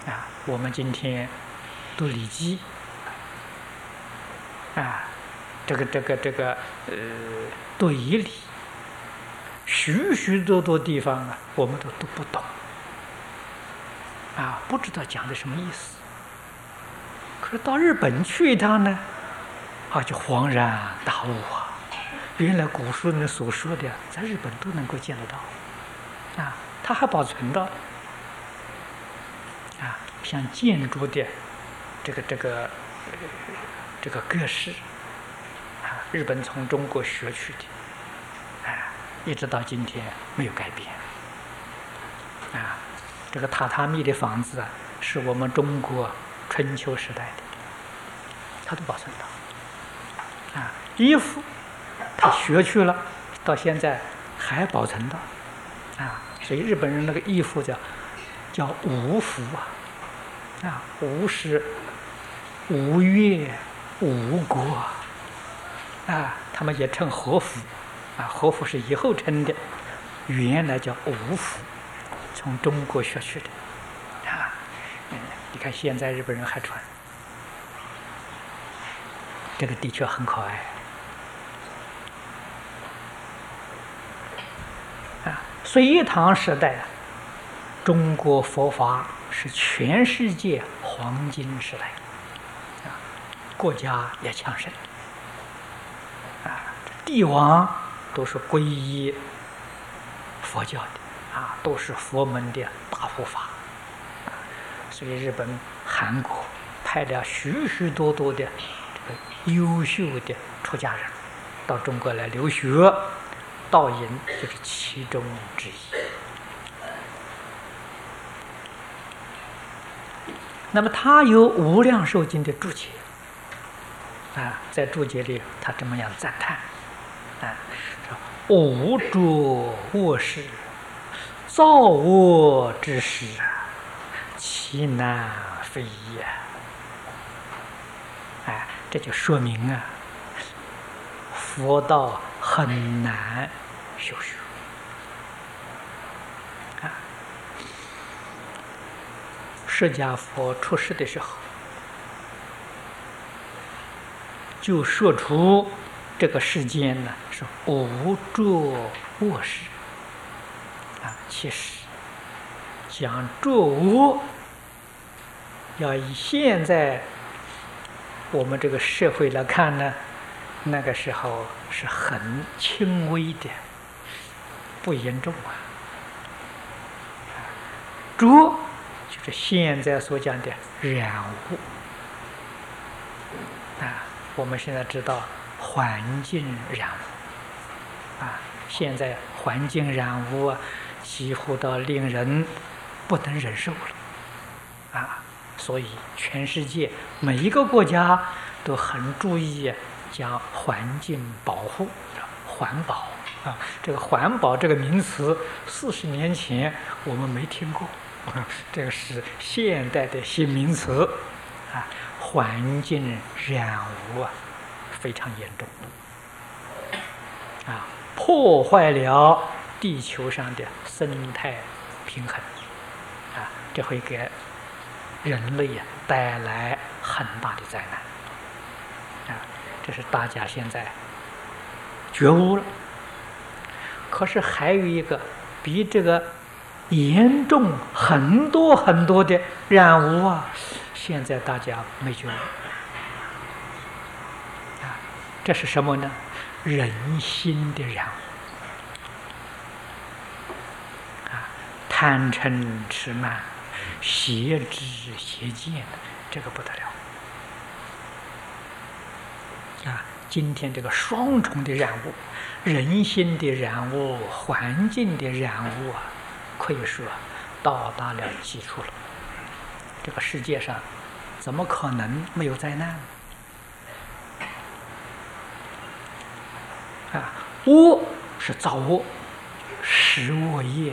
我们今天读《礼记》对礼，许许多多地方我们都不懂不知道讲的什么意思。可是到日本去一趟呢，就恍然大悟原来古书人所说的，在日本都能够见得到它还保存到像建筑的这个格式日本从中国学去的一直到今天没有改变这个榻榻米的房子是我们中国春秋时代的，它都保存到衣服他学去了，到现在还保存到所以日本人那个衣服叫无服无是无越无国他们也称和服和服是以后称的，原来叫无服，从中国学去的你看现在日本人还穿，这个的确很可爱隋唐时代中国佛法是全世界黄金时代国家也强盛帝王都是皈依佛教的都是佛门的大护法所以日本、韩国派了许许多多的这个优秀的出家人到中国来留学，道隐就是其中之一。那么他有无量寿经的注解在注解里他这么样赞叹无着卧室，造我之时其难非也这就说明佛道很难修学释迦佛出世的时候就说出这个世间是无着卧室其实讲着卧要以现在我们这个社会来看呢，那个时候是很轻微的，不严重着就是现在所讲的染污我们现在知道环境染污现在环境染污几乎到令人不能忍受了所以全世界每一个国家都很注意讲环境保护环保这个环保这个名词40年前我们没听过这个是现代的新名词环境染污非常严重破坏了地球上的生态平衡这会给人类带来很大的灾难这是大家现在觉悟了。可是还有一个比这个严重很多很多的染污现在大家没觉悟这是什么呢？人心的染污贪嗔痴慢邪知邪见这个不得了今天这个双重的染污，人心的染污，环境的染污可以说到达了极处了。这个世界上怎么可能没有灾难恶是造恶，食恶业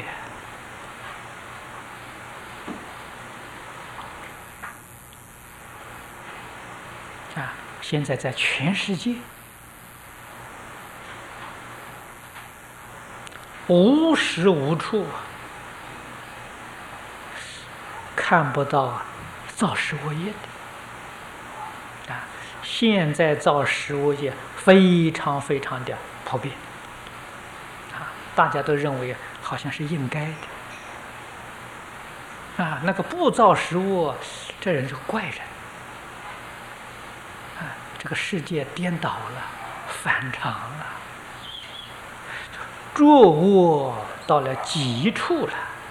现在在全世界无时无处看不到造食物业的啊。现在造食物业非常非常的普遍啊，大家都认为好像是应该的啊。那个不造食物，这人是怪人啊。这个世界颠倒了，反常了，作恶到了极处了。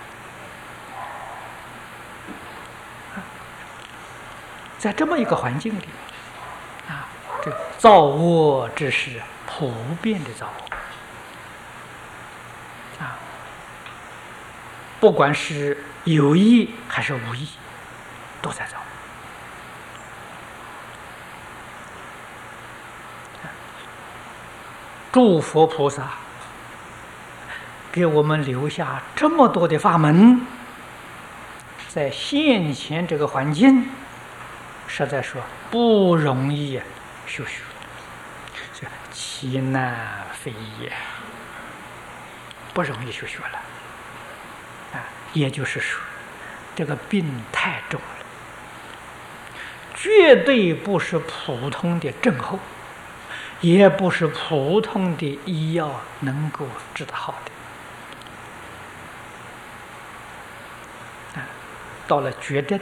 在这么一个环境里，啊，这造恶之事普遍的造恶，啊，不管是有意还是无意，都在造。诸佛菩萨给我们留下这么多的法门，在现前这个环境，实在说不容易修学，所以其难非易，不容易修学了啊。也就是说，这个病太重了，绝对不是普通的症候，也不是普通的医药能够治得好的啊。到了绝症，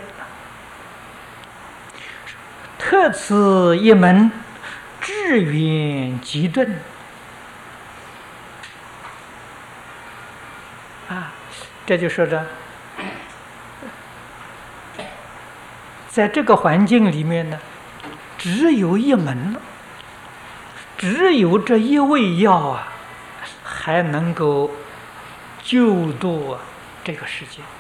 特此一门，至远极顿啊。这就说着，在这个环境里面呢，只有一门了，只有这一味药啊，还能够救度这个世界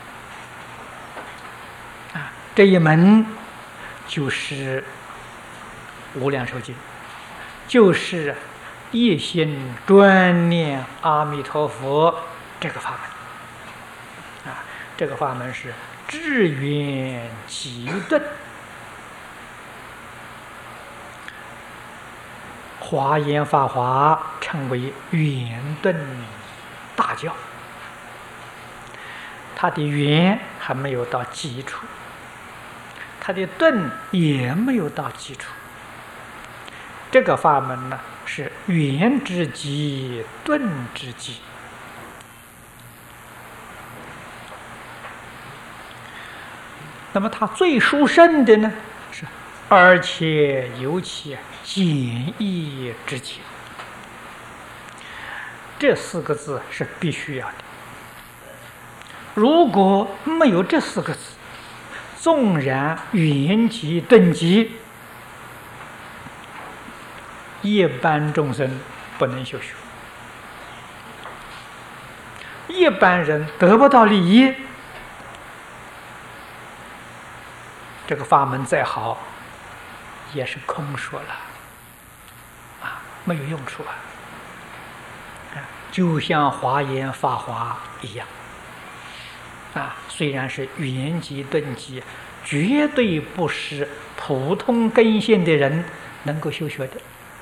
啊。这一门就是无量寿经，就是一心专念阿弥陀佛这个法门啊。这个法门是至远极顿，华严法华称为圆顿大教，它的圆还没有到基础，它的顿也没有到基础。这个法门呢，是圆之极，顿之极。那么它最殊胜的呢，是而且尤其简易之极。这四个字是必须要的。如果没有这四个字，纵然圆极顿极，一般众生不能修学，一般人得不到利益。这个法门再好，也是空说了啊，没有用处啊。就像华严法华一样啊，虽然是圆极顿极，绝对不是普通根性的人能够修学的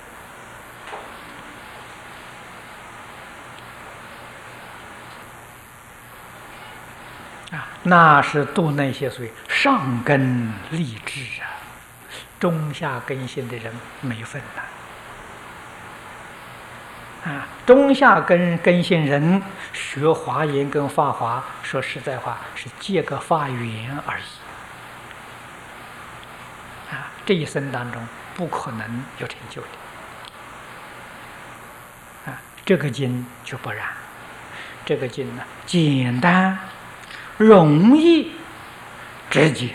啊，那是度那些所谓上根立志啊，中下根性的人没分呐。啊，中下根性人学华严跟法华，说实在话是借个法缘而已。啊，这一生当中不可能有成就的。啊，这个经就不然，这个经呢，简单、容易、直接。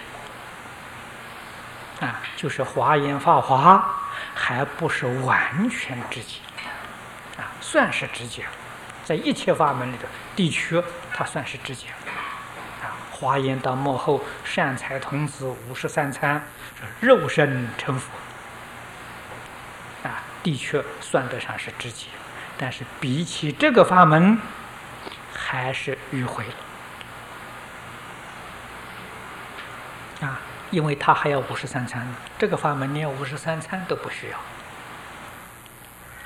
啊，就是华严法华，还不是完全直接。算是直接，在一切法门里头，的确它算是直接啊。华严到末后，善财童子53参，肉身成佛啊，的确算得上是直接，但是比起这个法门，还是迂回了啊，因为他还要53参呢，这个法门连53参都不需要。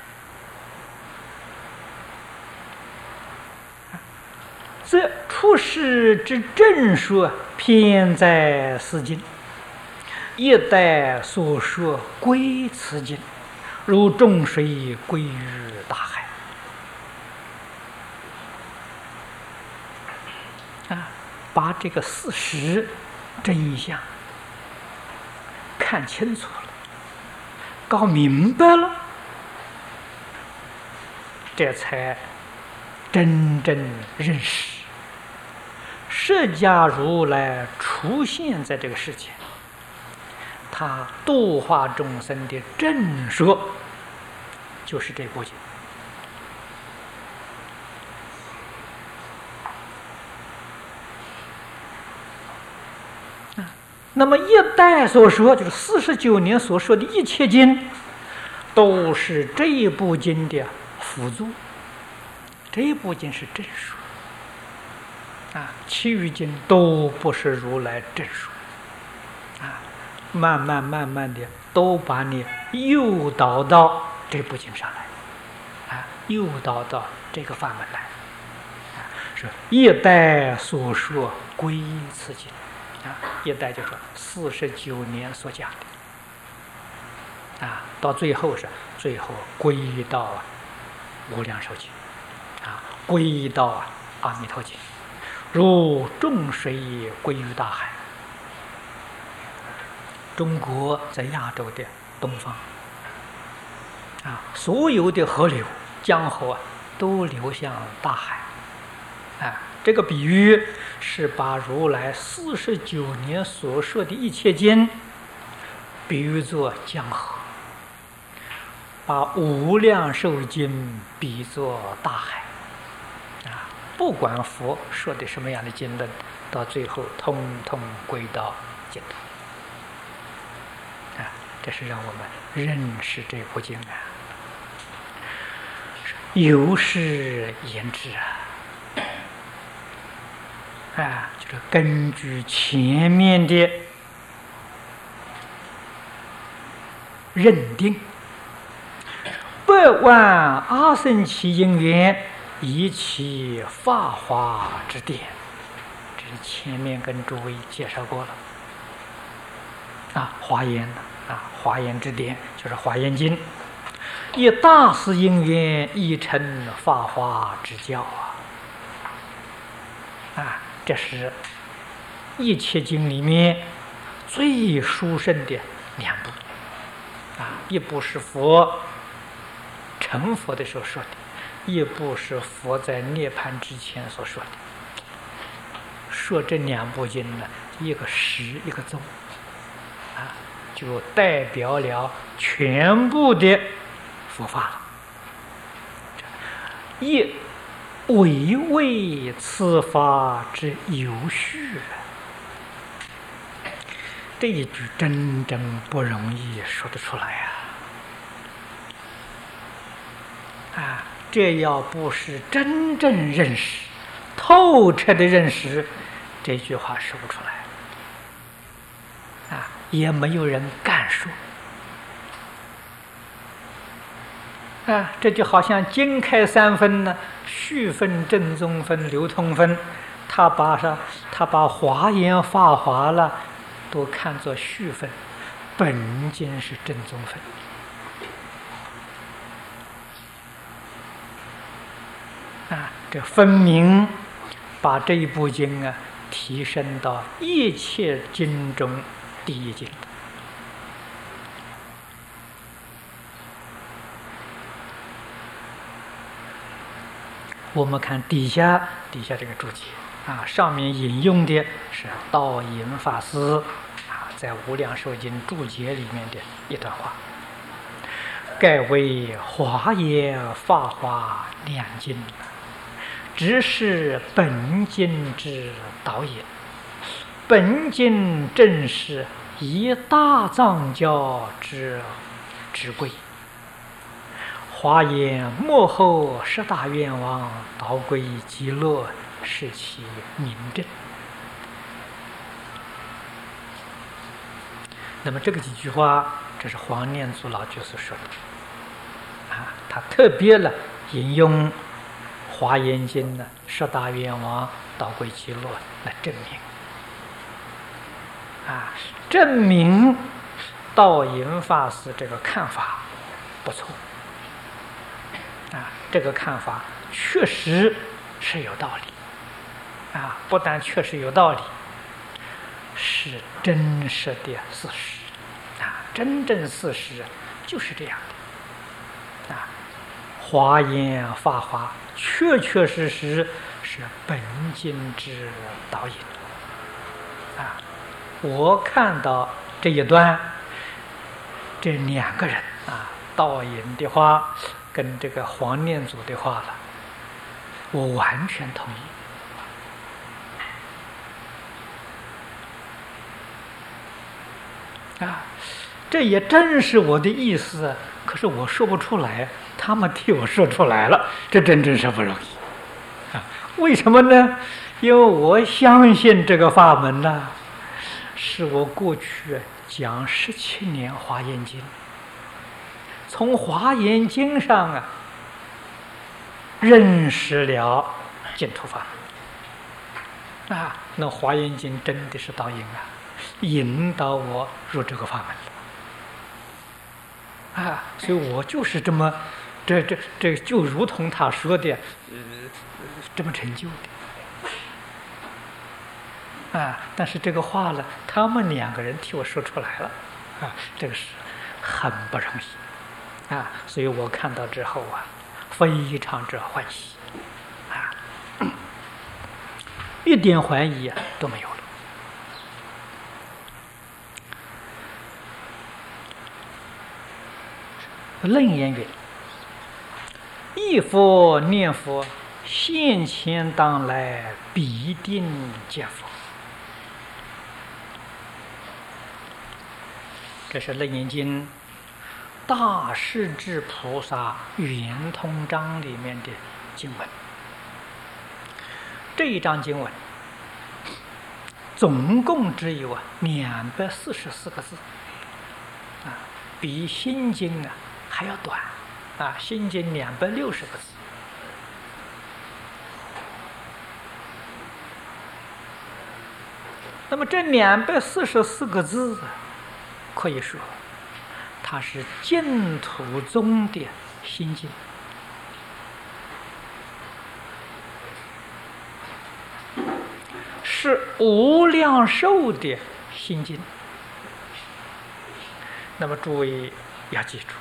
这出世世之正说，偏在此经。一代所说归此经，如众水归于大海。把这个事实真相看清楚了，搞明白了，这才真正认识释迦如来出现在这个世界，他度化众生的正说就是这部经。那么一代所说，就是49年所说的一切经，都是这一部经的辅助。这一部经是正说，其余经都不是如来正说，慢慢的都把你诱导到这部经上来，诱导到这个法门来，是一代所说归此经。一代就说49年所讲的，到最后归到无量寿经，归到阿弥陀经，如众水归于大海。中国在亚洲的东方，所有的河流、江河都流向大海，这个比喻是把如来49年所说的一切经比喻作江河，把无量寿经比作大海，不管佛说的什么样的经论，到最后通通归到净土。这是让我们认识这部经由是言之就是根据前面的认定，8万阿僧祇因缘以其法华之典，这是前面跟诸位介绍过了。华严华严之典就是华严经，以大士因缘亦成法华之教这是一切经里面最殊胜的2部一部是佛成佛的时候说的，一部是佛在涅槃之前所说的。说这2部经呢，一个时一个宗就代表了全部的佛法了。一唯为此法之有序，这一句真正不容易说得出来这要不是真正认识、透彻的认识，这句话说不出来也没有人敢说这就好像经开3分呢，序分、正宗分、流通分，他把华严法华了都看作序分，本经是正宗分这分明把这一部经提升到一切经中第一经。我们看底下这个注解上面引用的是道隐法师在《无量寿经》注解里面的一段话：盖为华严法华2经，只是本经之导引。本经正是以大藏教之贵。华严幕后10大愿王导归极乐，是其明证。那么这个几句话，这是黄念祖老居士说的他特别引用华严经》呢，十大愿王导归极乐来证明。证明道隐法师这个看法不错。这个看法确实是有道理。不但确实有道理，是真实的事实。真正事实就是这样的。华严法华确确实实是本经之导引。我看到这一段，这两个人道引的话跟这个黄念祖的话了，我完全同意。这也正是我的意思，可是我说不出来，他们替我说出来了，这真是不容易。为什么呢？因为我相信这个法门呢，是我过去讲17年华严经，从华严经上认识了净土法门。那华严经真的是导引引导我入这个法门。所以我就是这么，这就如同他说的，这么成就的。但是这个话呢，他们两个人替我说出来了，这个是很不容易，所以我看到之后非常之欢喜，一点怀疑都没有了。楞严云：忆佛念佛，现前当来必定见佛。这是楞严经大势至菩萨圆通章里面的经文。这一章经文总共只有244个字，比心经还要短，心经260个字。那么这244个字，可以说它是净土宗的心经。是无量寿的心经。那么诸位要记住，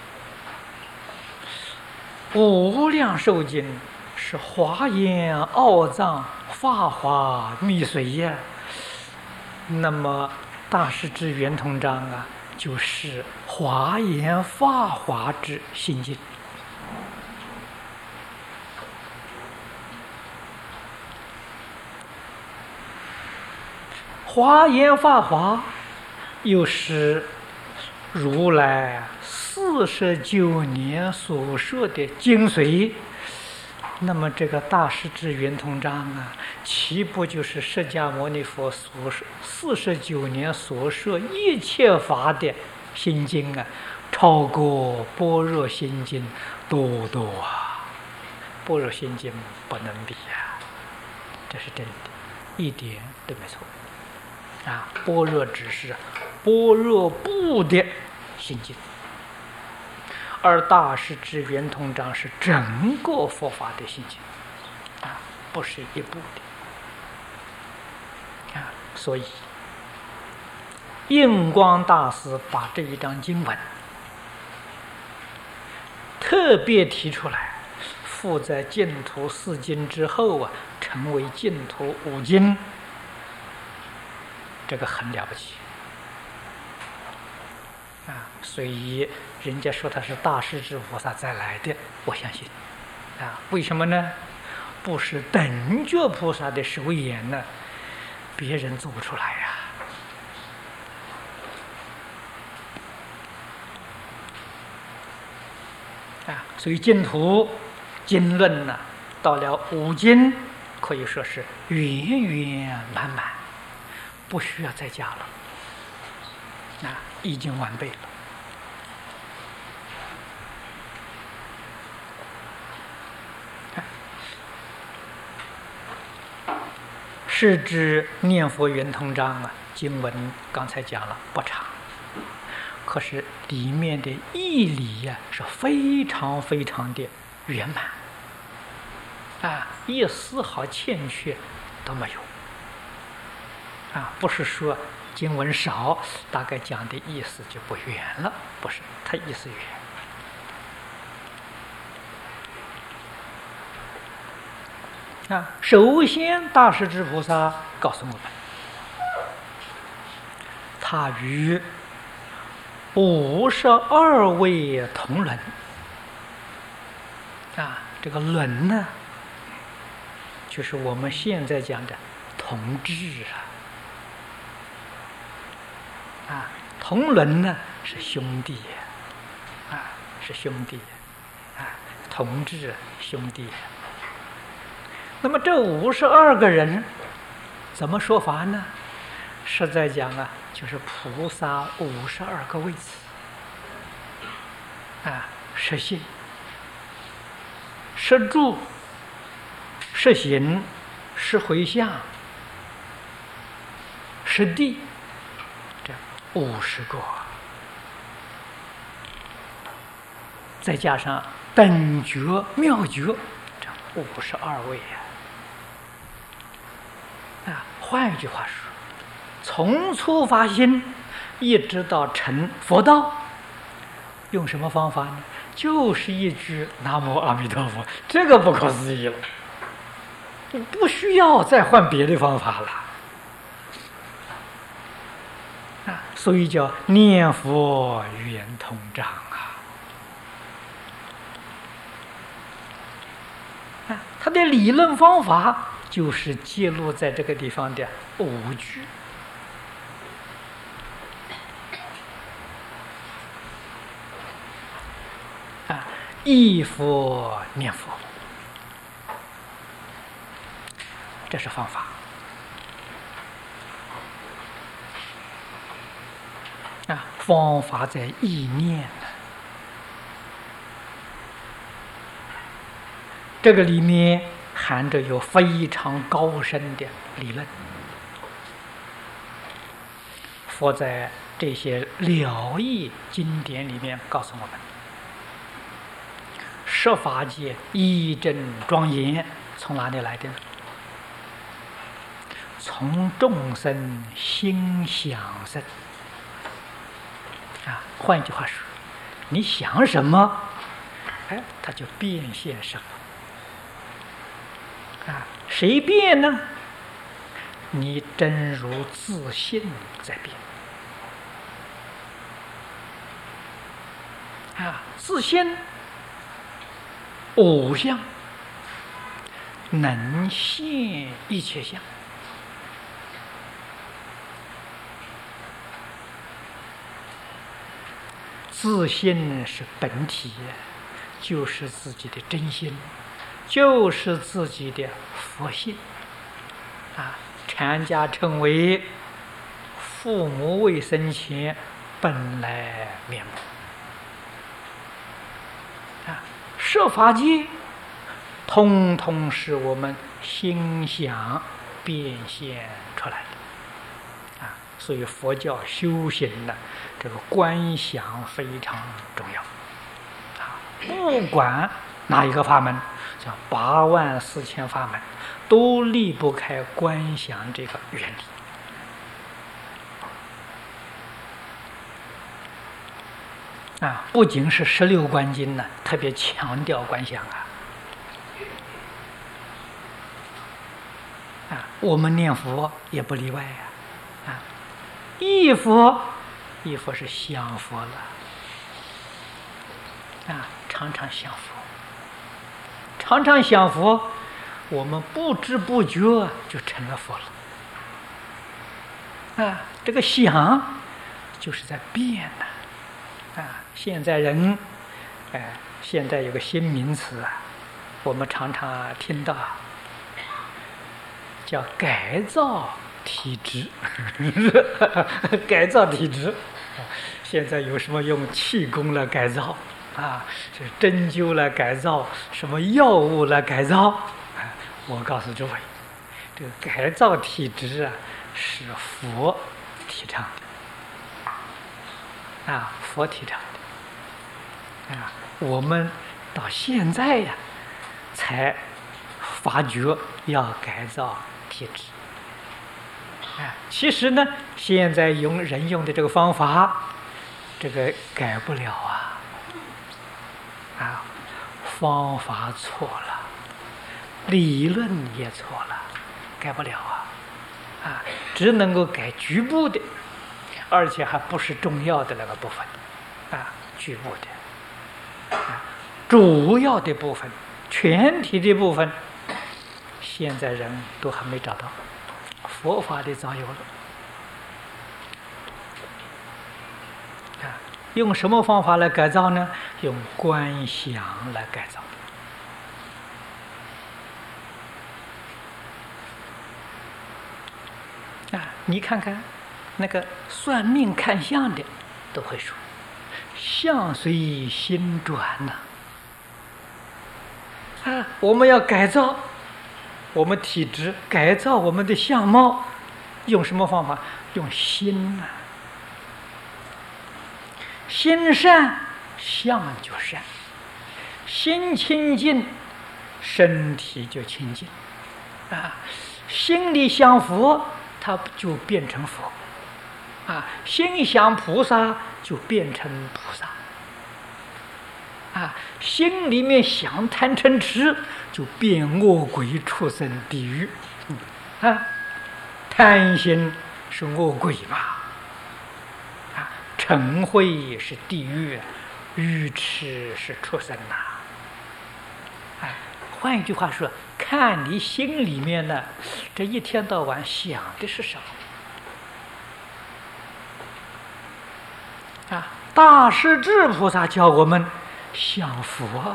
无量寿经是华严、奥藏、法华、密髓呀。那么大势至圆通章就是华严、法华之心经。华严法华又是如来49年所说的精髓。那么这个大势至圆通章岂不就是释迦牟尼佛所49年所说一切法的心经超过般若心经多多般若心经不能比这是真的，一点都没错。般若只是般若部的心经，而大势至圆通章是整个佛法的心经，不是一部的。所以印光大师把这一章经文特别提出来，附在净土4经之后成为净土5经。这个很了不起所以人家说他是大势至菩萨再来的，我相信为什么呢？不是等觉菩萨的手眼呢，别人做不出来所以净土经论到了5经，可以说是圆圆满满，不需要再加了，已经完备了。 是指念佛圆通章啊，经文刚才讲了不长，可是里面的义理呀、是非常非常的圆满啊，一丝毫欠缺都没有啊，不是说经文少，大概讲的意思就不圆了，不是，它意思圆。啊，首先大势至菩萨告诉我们，他与52位同伦。啊，这个伦呢，就是我们现在讲的同志啊，同伦呢是兄弟啊，是兄弟啊，同志兄弟。那么这52个人怎么说法呢？实在讲啊，就是菩萨52个位次啊，实信、实住、实行、实回向、实地，这50个，再加上等觉、妙觉，这52位呀。啊，换一句话说，从初发心一直到成佛道，用什么方法呢？就是一句南无阿弥陀佛，这个不可思议了，不需要再换别的方法了啊！所以叫念佛圆通章啊！它的理论方法就是揭露在这个地方的5句啊，忆佛念佛，这是方法啊，方法在意念。这个里面含着有非常高深的理论。佛在这些了义经典里面告诉我们，十法界义正庄严从哪里来的呢？从众生心想生啊，换一句话说，你想什么，哎，它就变现什么。啊，谁变呢？你真如自信在变。啊，自信无相，能现一切相。自信是本体，就是自己的真心。就是自己的佛性啊，禅家称为父母未生前本来面目啊，设法界通通是我们心想变现出来的啊，所以佛教修行的这个观想非常重要啊，不管哪一个法门，像84000法门，都离不开观想这个原理啊！不仅是16观经呢，特别强调观想啊！我们念佛也不例外啊！忆佛是想佛了啊，常常想佛。常常想佛，我们不知不觉就成了佛了啊！这个想就是在变呢啊！现在人，现在有个新名词啊，我们常常听到，叫改造体质。改造体质，现在有什么用气功来改造？啊，是针灸来改造，什么药物来改造？我告诉诸位， 这个改造体质啊，是佛提倡的啊，佛提倡的啊。我们到现在呀，才发觉要改造体质啊。其实呢，现在人用的这个方法，这个改不了啊，方法错了，理论也错了，改不了啊，只能够改局部的，而且还不是重要的那个部分局部的主要的部分，全体的部分，现在人都还没找到，佛法里早有了用什么方法来改造呢？用观想来改造你看看那个算命看相的都会说相随心转我们要改造我们体质，改造我们的相貌，用什么方法？用心心善，相就善；心清净，身体就清净心里想佛，它就变成佛心想菩萨就变成菩萨心里面想贪嗔痴，就变恶鬼、畜生、地狱贪心是恶鬼嘛嗔恚是地狱，愚痴是畜生换一句话说，看你心里面呢，这一天到晚想的是什么大势至菩萨教我们想佛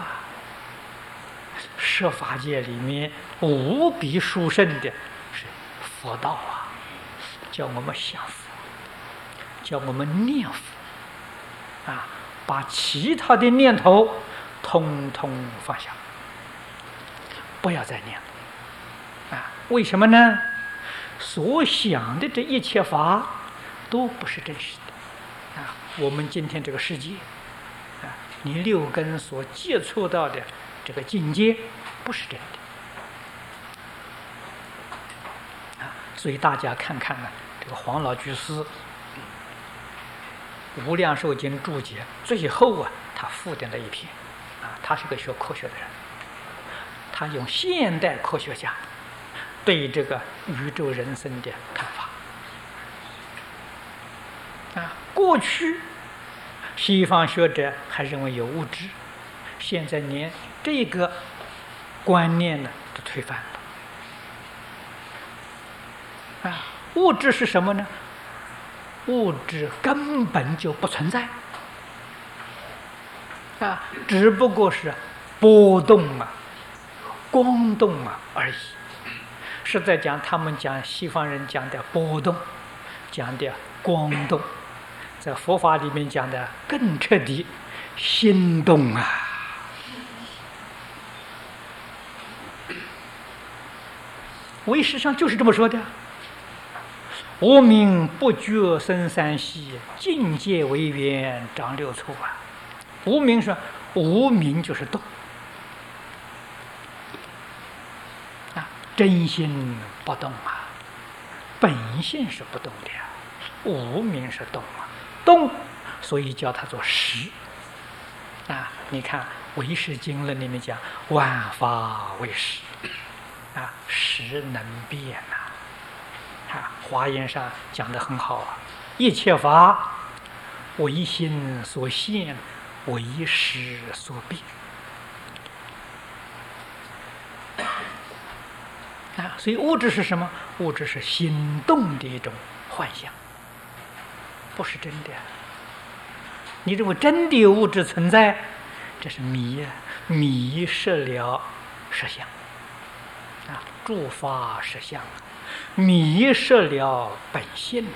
设法界里面无比殊胜的是佛道叫我们想佛，叫我们念佛把其他的念头通通放下，不要再念了为什么呢？所想的这一切法都不是真实的我们今天这个世界你六根所接触到的这个境界不是真的所以大家看看这个黄老居士无量寿经注解最后他附的那一篇他是个学科学的人，他用现代科学家对这个宇宙人生的看法过去西方学者还认为有物质，现在连这个观念呢都推翻了物质是什么呢？物质根本就不存在只不过是波动光动而已。是在讲他们讲西方人讲的波动，讲的光动，在佛法里面讲的更彻底，心动唯识上就是这么说的：无明不觉生三息，境界为缘长六处无明说无明就是动真心不动本性是不动的无明是动动，所以叫它做识你看唯识经论里面讲万法唯识识能变华严上讲得很好一切法唯心所现，唯识所变所以物质是什么？物质是心动的一种幻象，不是真的你认为真的有物质存在，这是迷失了实相诸法实相迷失了本性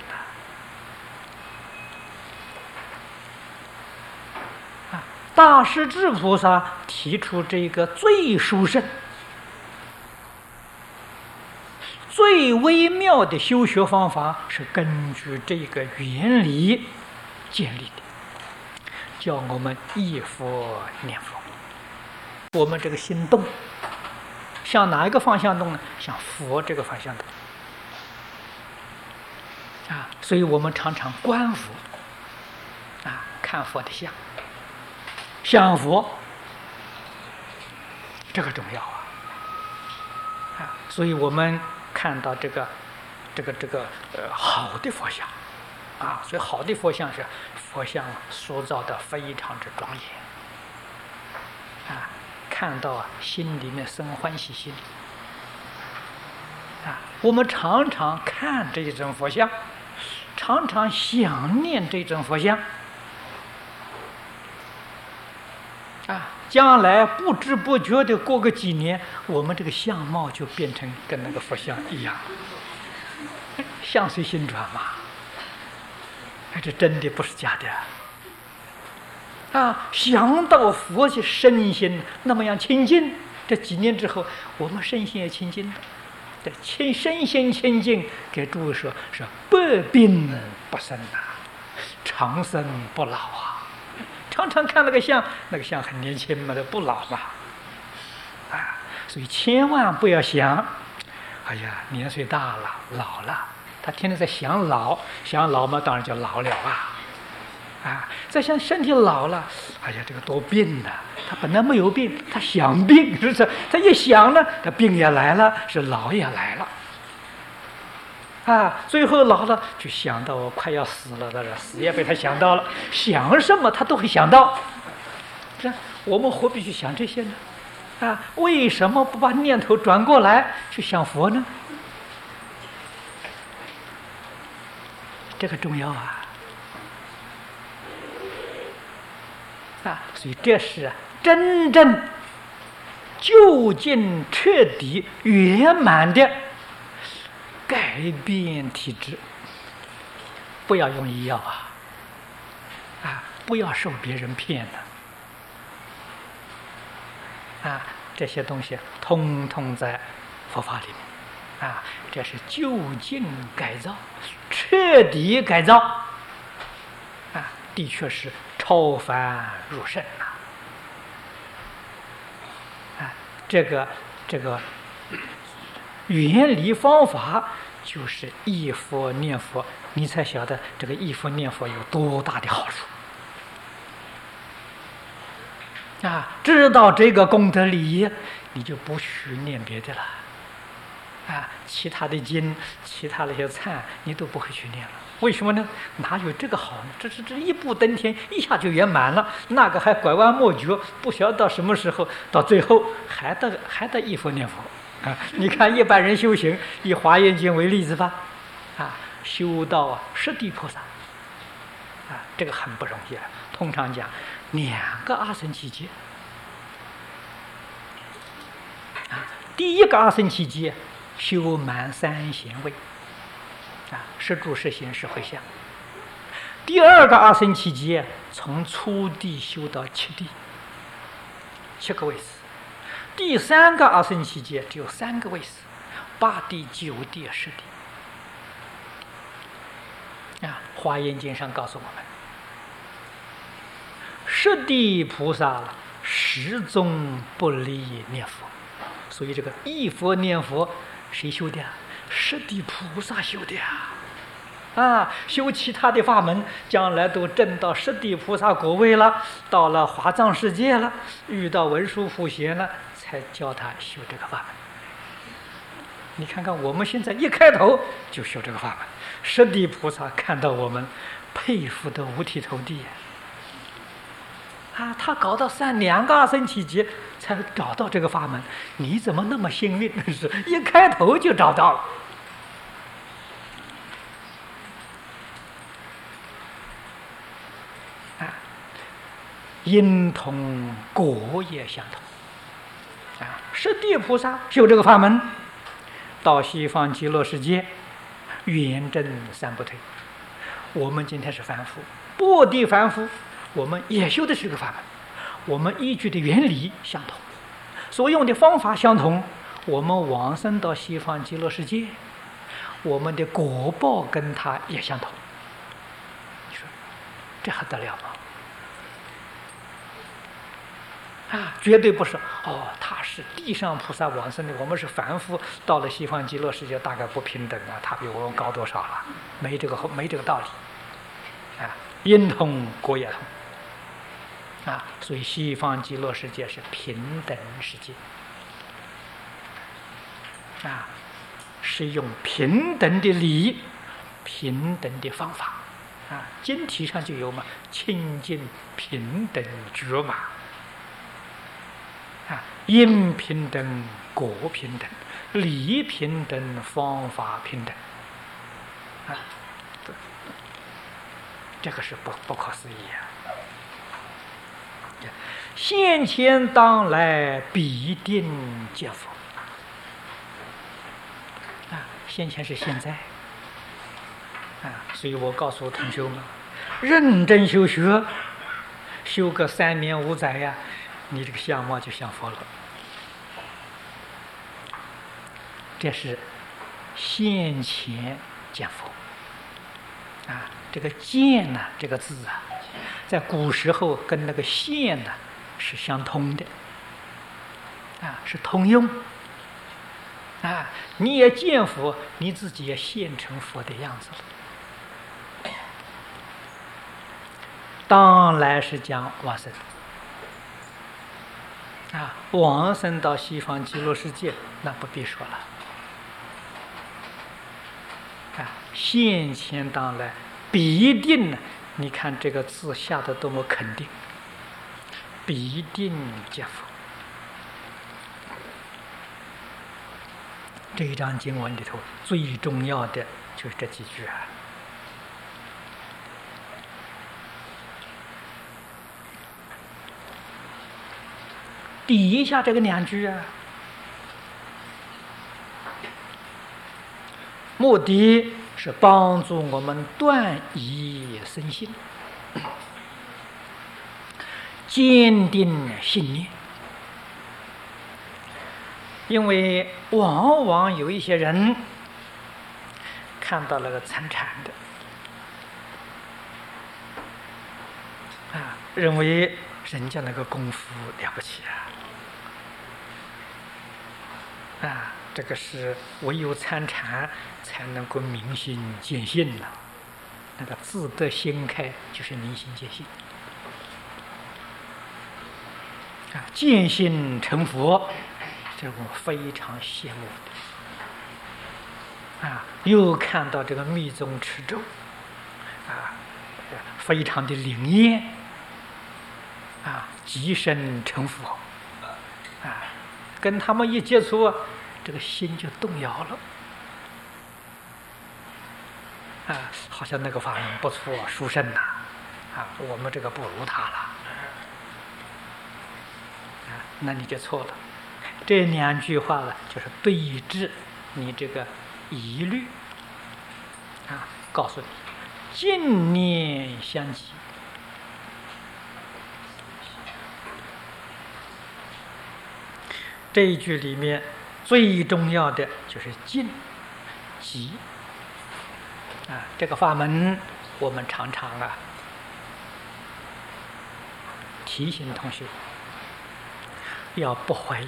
大势至菩萨提出这个最殊胜最微妙的修学方法是根据这个原理建立的，叫我们忆佛念佛。我们这个心动，向哪一个方向动呢？向佛这个方向动。所以我们常常观佛，看佛的像，想佛，这个重要所以我们看到这个好的佛像所以好的佛像是佛像塑造的非常之庄严看到心里面生欢喜心我们常常看这一尊佛像，常常想念这尊佛像将来不知不觉的过个几年，我们这个相貌就变成跟那个佛像一样，相随心转嘛。这真的不是假的想到佛的身心那么样亲近，这几年之后，我们身心也亲近的，身心亲近，给诸位说是百病不生长生不老常常看那个像很年轻嘛，不老嘛，所以千万不要想，哎呀，年岁大了，老了，他天天在想老嘛，当然就老了再想身体老了，哎呀，这个多病呢，他本来没有病，他想病，是不是？他一想呢，他病也来了，是老也来了。最后老了就想到我快要死了的人，死也被他想到了，想什么他都会想到。我们何必去想这些呢？为什么不把念头转过来去想佛呢？这个重要所以这是真正究竟彻底圆满的改变体质。不要用医药不要受别人骗这些东西通通在佛法里面这是究竟改造，彻底改造的确是超凡入圣这个原理方法就是忆佛念佛，你才晓得这个忆佛念佛有多大的好处知道这个功德利益，你就不许念别的了其他的经，其他那些忏，你都不会去念了。为什么呢？哪有这个好呢？这一步登天，一下就圆满了。那个还拐弯抹角，不晓得到什么时候，到最后还得忆佛念佛你看一般人修行，以华严经为例子吧修到十地菩萨这个很不容易通常讲2个阿僧祇劫第一个阿僧祇劫修满3贤位是住是行是回向。第二个阿僧祇劫从初地修到7地，7个位次。第三个阿僧祇劫只有3个位次，8地、9地、10地华严经上告诉我们，10地菩萨始终不离念佛。所以这个忆佛念佛谁修的10地菩萨修的修其他的法门，将来都证到10地菩萨果位了，到了华藏世界了，遇到文殊普贤了，才教他修这个法门。你看看我们现在一开头就修这个法门，10地菩萨看到我们佩服的五体投地他搞到2个阿僧祇劫才找到这个法门，你怎么那么幸运？是一开头就找到了因同果也相同10地菩萨修这个法门，到西方极乐世界圆证三不退。我们今天是凡夫，薄地凡夫，我们也修的是这个法门，我们依据的原理相同，所用的方法相同，我们往生到西方极乐世界我们的果报跟他也相同。你说这还得了吗？绝对不是他是地上菩萨往生的，我们是凡夫，到了西方极乐世界大概不平等啊，他比我们高多少了？没这个道理因同果也同所以西方极乐世界是平等世界是用平等的理、平等的方法经题上就有嘛，清净平等觉嘛。因平等，果平等，理平等，方法平等这个是不可思议现前当来必定见佛现前是现在所以我告诉同学们，认真修学，修个3年5载你这个相貌就像佛了。这是现前见佛这个见呢，这个字在古时候跟那个现呢是相通的是通用你也见佛，你自己也现成佛的样子了。当来是讲往生往生到西方极乐世界，那不必说了现前当来必定呢，你看这个字下得多么肯定，必定见佛。这一章经文里头最重要的就是这几句底下这个2句目的是帮助我们断疑生信，坚定信念。因为往往有一些人看到那个参禅的认为人家那个功夫了不起这个是唯有参禅才能够明心见性了。那个自得心开就是明心见性见性成佛，这是我非常羡慕的又看到这个密宗持咒非常的灵验即身成佛跟他们一接触这个心就动摇了好像那个法门不错，殊胜我们这个不如他了那你就错了。这2句话呢，就是对治你这个疑虑告诉你净念相继。这一句里面最重要的就是净集这个法门我们常常提醒同学要不怀疑，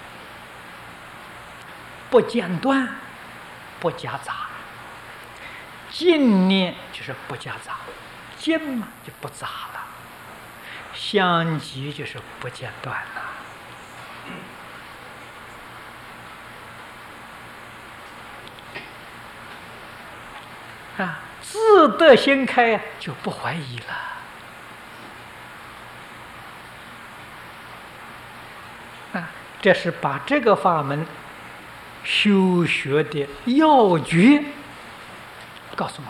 不间断，不夹杂。净念就是不夹杂，净嘛就不杂了，相继就是不间断了自得心开就不怀疑了这是把这个法门修学的要诀告诉我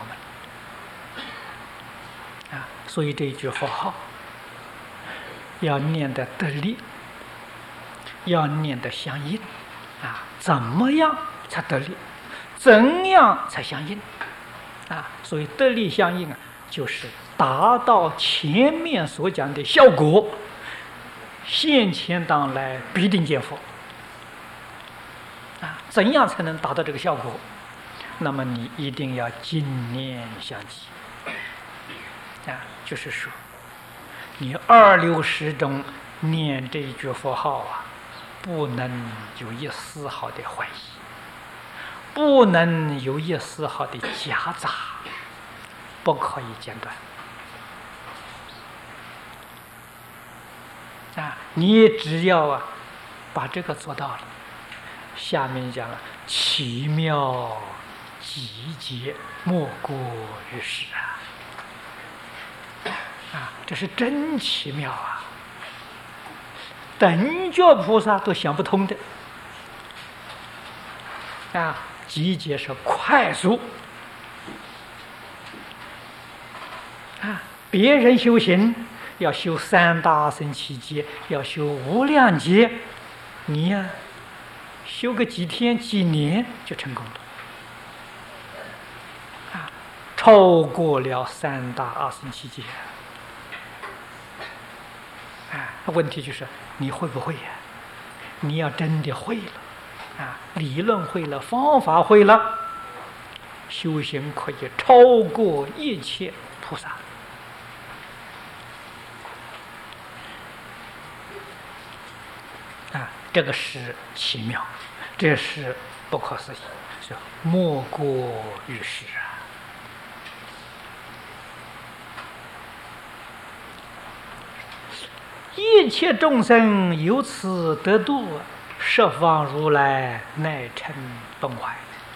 们所以这一句佛号要念得得力，要念得相应怎么样才得力，怎样才相应所以得力相应就是达到前面所讲的效果，现前当来必定见佛怎样才能达到这个效果？ 那么你一定要净念相继啊，就是说，你260中念这一句佛号啊，不能有一丝毫的怀疑，不能有一丝毫的夹杂，不可以间断啊！你只要把这个做到了，下面讲了奇妙集结莫过于是啊！这是真奇妙啊！等觉菩萨都想不通的啊！集结是快速啊！别人修行要修3大阿僧祇劫，要修无量劫，你呀，修个几天几年就成功了啊！超过了3大阿僧祇劫啊！问题就是你会不会呀？你要真的会了啊，理论会了，方法会了，修行可以超过一切菩萨啊！这个是奇妙，这是不可思议，是莫过于是啊！一切众生由此得度，十方如来乃成本怀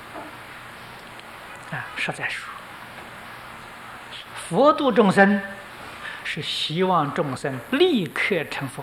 啊！实在说，佛度众生是希望众生立刻成佛，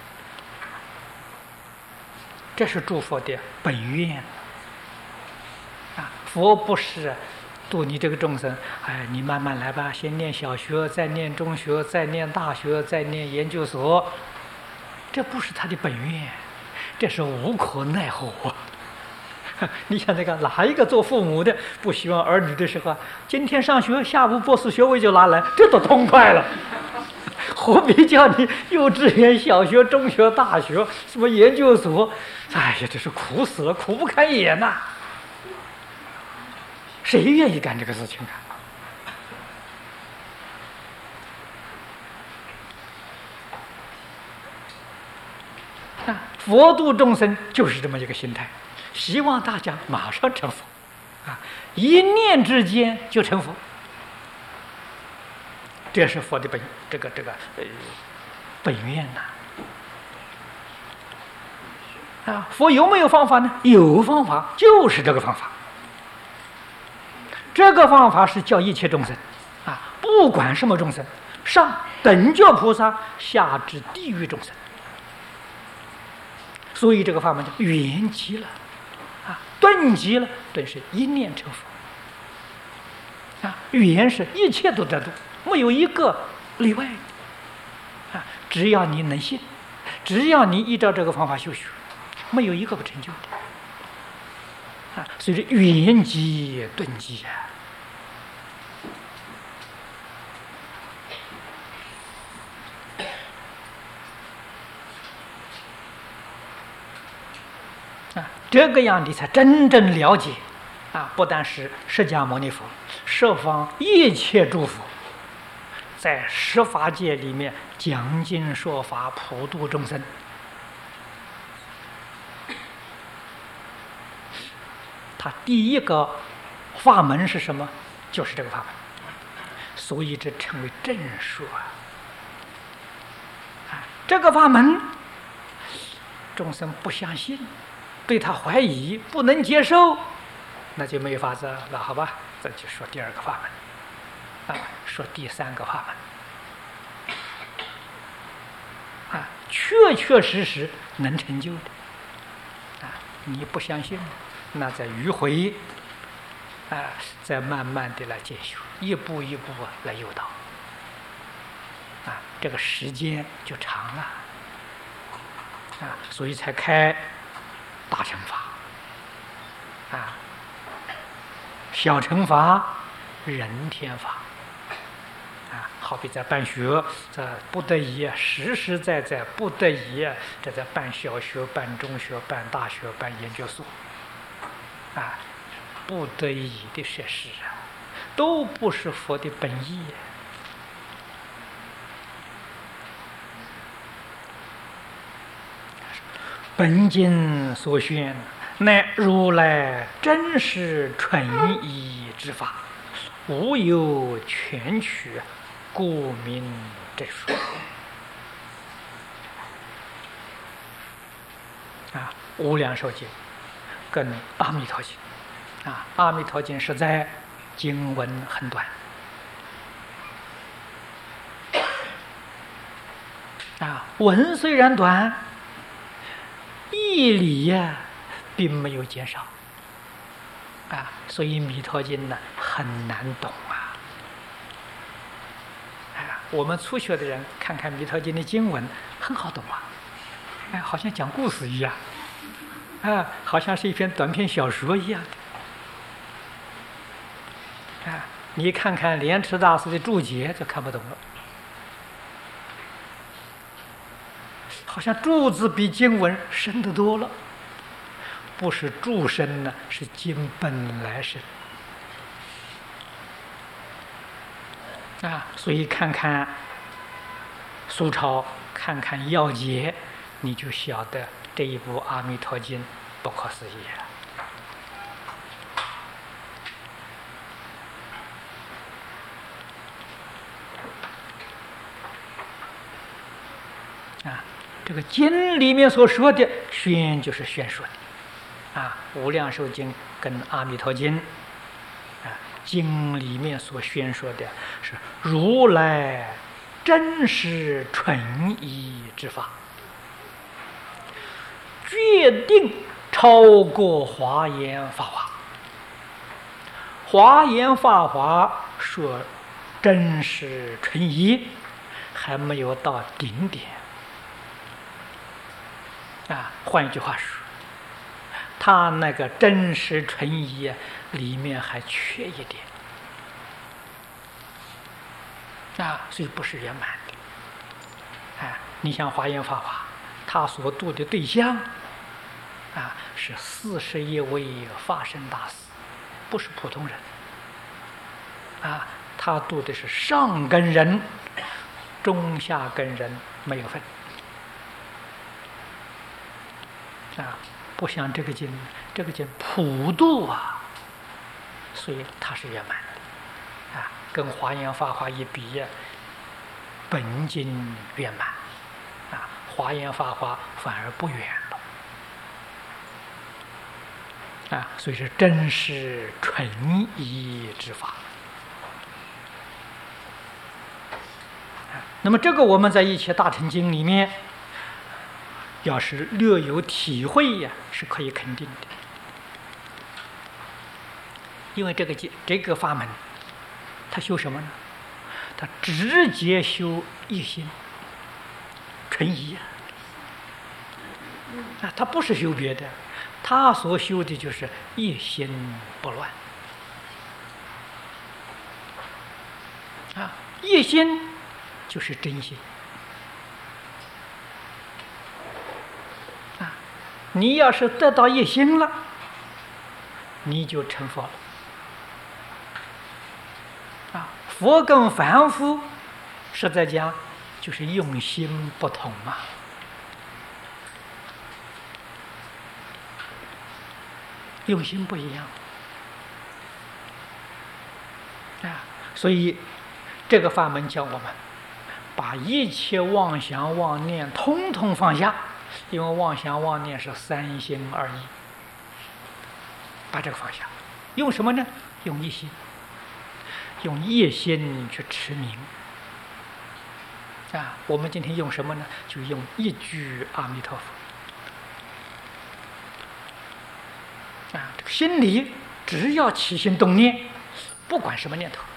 这是诸佛的本愿啊！佛不是度你这个众生，哎，你慢慢来吧，先念小学，再念中学，再念大学，再念研究所，这不是他的本愿，这是无可奈何。你想这个哪一个做父母的不希望儿女的时候，今天上学，下午博士学位就拿来，这多痛快了！何必叫你幼稚园、小学、中学、大学，什么研究所？哎呀，这是苦死了，苦不堪言呐！谁愿意干这个事情啊？佛度众生就是这么一个心态，希望大家马上成佛啊，一念之间就成佛。这是佛的本愿呐！啊，佛有没有方法呢？有方法，就是这个方法。这个方法是教一切众生啊，不管什么众生，上等觉菩萨，下至地狱众生。所以这个法门叫圆寂了啊，顿寂了，顿是一念成佛啊，圆是一切都得度，没有一个例外啊！只要你能信，只要你依照这个方法修学，没有一个不成就的啊！所以是圆寂顿寂啊！这个样你才真正了解啊！不但是释迦牟尼佛，十方一切诸佛，在十法界里面讲经说法，普度众生。他第一个法门是什么？就是这个法门，所以这称为正说啊！这个法门，众生不相信，对他怀疑，不能接受，那就没法子了，好吧？再去说第二个法门，啊，说第三个法门，啊，确确实实能成就的，啊，你不相信，那再迂回，啊，再慢慢的来进修，一步一步来诱导，啊，这个时间就长了，啊，所以才开大乘法，啊，小乘法人天法，啊，好比在办学，这不得已，实实在在不得已，这在办小学、办中学、办大学、办研究所，啊， 不得已的设施啊，都不是佛的本意。本经所宣，乃如来真实纯一之法，无有全取，故名真说。无量寿经跟阿弥陀经阿弥陀经实在经文很短文虽然短，义理呀并没有减少所以弥陀经呢很难懂我们初学的人看看弥陀经的经文很好懂好像讲故事一样好像是一篇短篇小说一样的你看看莲池大师的注解就看不懂了，好像注字比经文深得多了。不是注深呢，是经本来深所以看看苏超，看看要解，你就晓得这一部《阿弥陀经》不可思议这个经里面所说的宣就是宣说的无量寿经跟阿弥陀经经里面所宣说的是如来真实纯一之法，决定超过华严法华。华严法华说真实纯一还没有到顶点换一句话说，他那个真实纯一里面还缺一点所以不是圆满的你像华严法华，他所度的对象是41位法身大士，不是普通人他度的是上根人，中下根人没有分不像这个经普度所以它是圆满的跟华严法华一比本经圆满华严法华反而不圆了所以是真实纯一之法那么这个我们在《一切大乘经》里面要是略有体会是可以肯定的，因为这个法门他修什么呢？他直接修一心纯一他不是修别的，他所修的就是一心不乱一心就是真心你要是得到一心了，你就成佛了佛跟凡夫实在讲就是用心不同用心不一样所以这个法门教我们把一切妄想妄念通通放下，因为妄想妄念是三心二意，把这个放下，用什么呢？用一心，用一心去持名我们今天用什么呢？就用一句阿弥陀佛这个心里只要起心动念，不管什么念头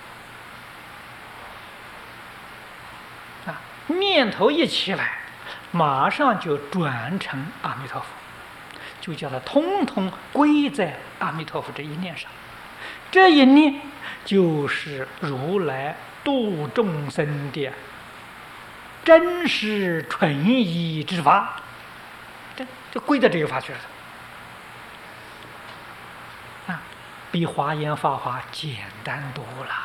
念头一起来，马上就转成阿弥陀佛，就叫它通通归在阿弥陀佛这一念上。这一念就是如来度众生的真实纯一之法，这归到这个法去了比华严法华简单多了。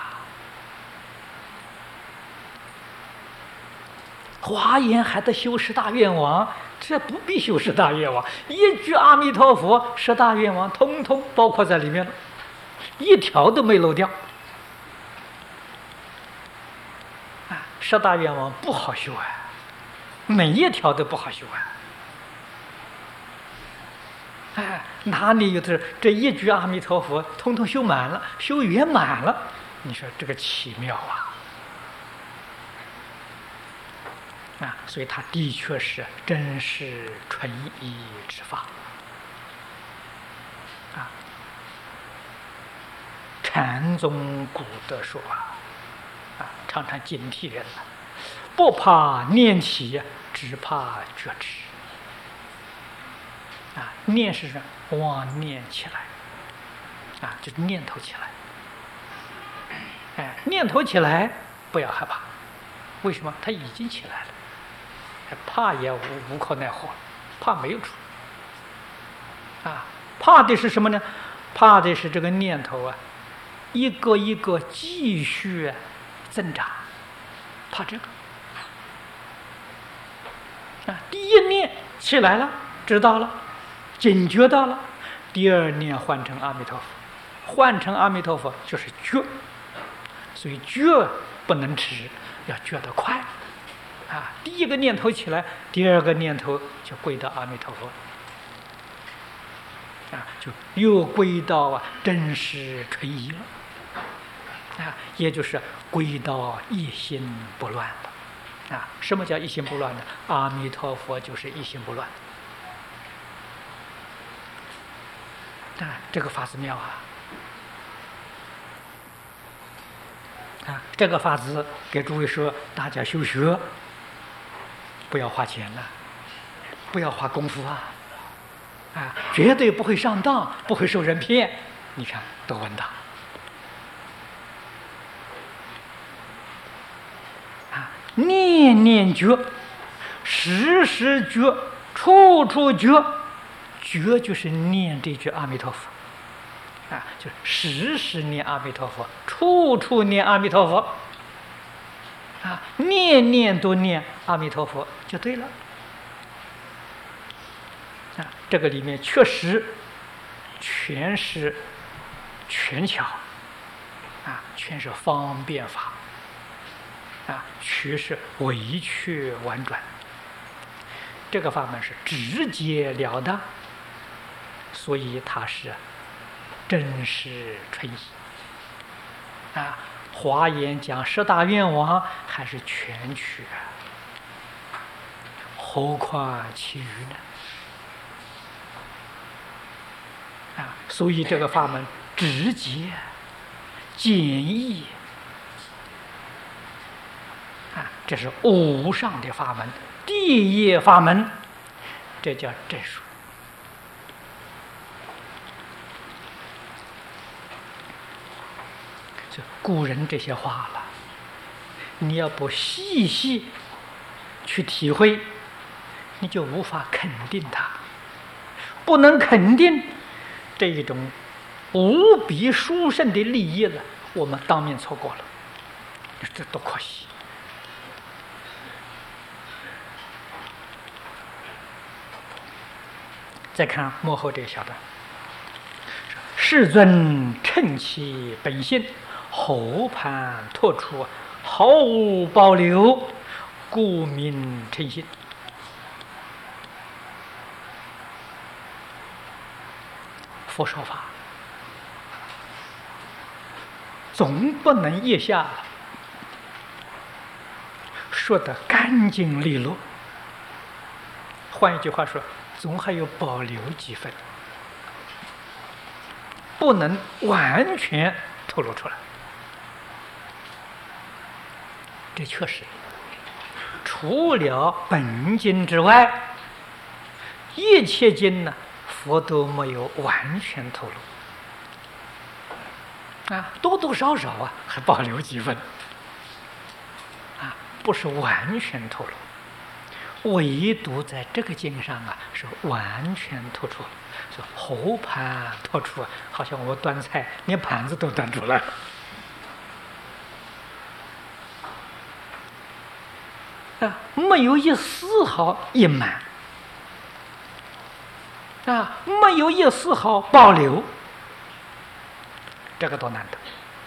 华严还得修十大愿望，这不必修十大愿望，一句阿弥陀佛，十大愿望通通包括在里面了，一条都没漏掉。十大愿望不好修啊，每一条都不好修啊。哪里有的这一句阿弥陀佛，通通修满了，修圆满了？你说这个奇妙啊！所以它的确是真是纯一之法啊。禅宗古德说常常警惕人了，不怕念起，只怕觉知。念是妄念起来，就是念头起来。念头起来不要害怕，为什么？它已经起来了，怕也无可奈何，怕没有处。怕的是什么呢？怕的是这个念头一个一个继续增长，怕这个。第一念起来了，知道了，警觉到了，第二念换成阿弥陀佛，换成阿弥陀佛就是觉，所以觉不能迟，要觉得快。第一个念头起来，第二个念头就归到阿弥陀佛，就又归到真实纯一了。也就是归到一心不乱了。什么叫一心不乱呢？阿弥陀佛就是一心不乱。这个法子妙这个法子给诸位说，大家修学不要花钱了，不要花功夫绝对不会上当，不会受人骗。你看多稳当念念觉，时时觉，处处觉。觉就是念这句阿弥陀佛就时时念阿弥陀佛，处处念阿弥陀佛念念都念阿弥陀佛就对了这个里面确实全是权巧全是方便法全是委曲婉转。这个法门是直截了当，所以它是真实纯一华严讲十大愿望还是全取何况其余呢？所以这个法门直接简易这是无上的法门，第一法门，这叫正数。古人这些话了，你要不细细去体会，你就无法肯定它。不能肯定这一种无比殊胜的利益了，我们当面错过了，这多可惜！再看幕后这个小段，世尊称其本性，后盘托出，毫无保留，故名称性。佛说法总不能一下说得干净利落，换一句话说，总还有保留几分，不能完全透露出来。这确实除了本经之外，一切经呢，佛都没有完全透露多多少少还保留几分不是完全透露。 唯独在这个经上啊，是完全突出，是和盘托出，好像我端菜连盘子都端出来了。啊，没有一丝毫隐瞒，啊，没有一丝毫保留，这个多难得！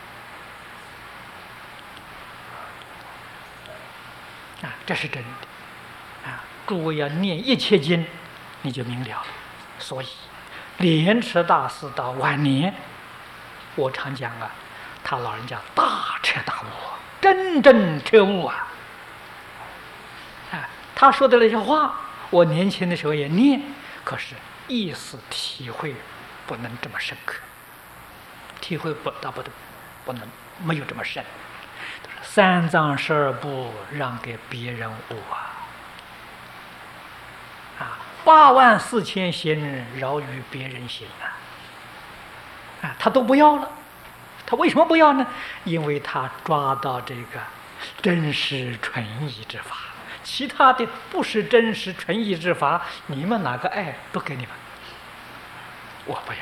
啊，这是真的。啊，诸位要念一切经，你就明了。所以，莲池大师到晚年，我常讲啊，他老人家大彻大悟，真正彻悟啊！啊，他说的那些话，我年轻的时候也念，可是意思体会不能这么深刻，体会不能没有这么深。三藏12部让给别人悟啊，84000行饶于别人行啊，他都不要了。他为什么不要呢？因为他抓到这个真实纯义之法，其他的不是真实纯义之法，你们哪个爱都给你们，我不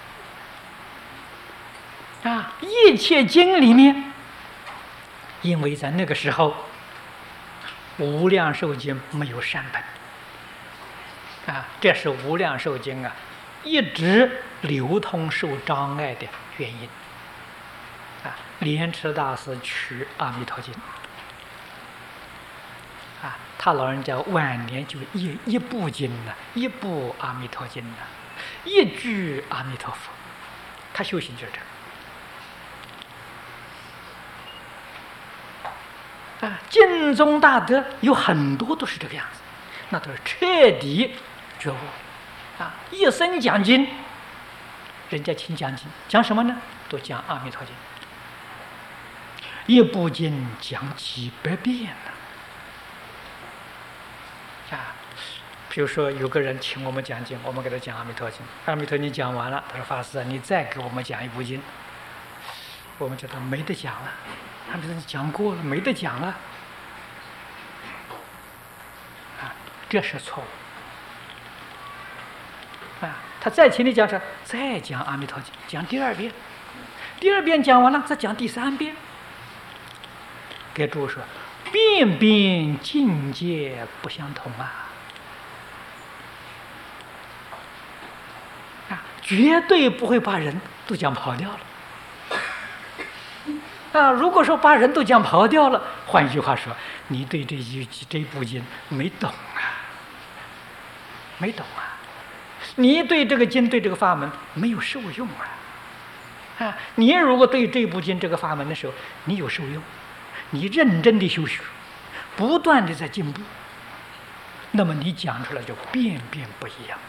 要啊！一切经里面，因为在那个时候，无量寿经没有善本啊，这是无量寿经啊一直流通受障碍的原因啊。莲池大师取《阿弥陀经》啊，他老人家晚年就一部经呢，一部《阿弥陀经》呢，一句阿弥陀佛，他修行就是这个。啊，经中大德有很多都是这个样子，那都是彻底觉悟啊！一生讲经，人家请讲经，讲什么呢？都讲《阿弥陀经》，一部经讲几百遍呢啊！比如说有个人请我们讲经，我们给他讲《阿弥陀经》，《阿弥陀经》讲完了，他说：“法师啊，你再给我们讲一部经。”我们觉得没得讲了。他们讲过了，没得讲了，啊，这是错误啊！他再请你讲说，再讲《阿弥陀经》，讲第2遍，第2遍讲完了，再讲第3遍。给诸位说，遍遍境界不相同啊，绝对不会把人都讲跑掉了。啊，如果说把人都讲跑掉了，换一句话说，你对这部经没懂啊，你对这个经对这个法门没有受用啊，你如果对这部经这个法门的时候，你有受用，你认真的修学，不断的在进步，那么你讲出来就遍遍不一样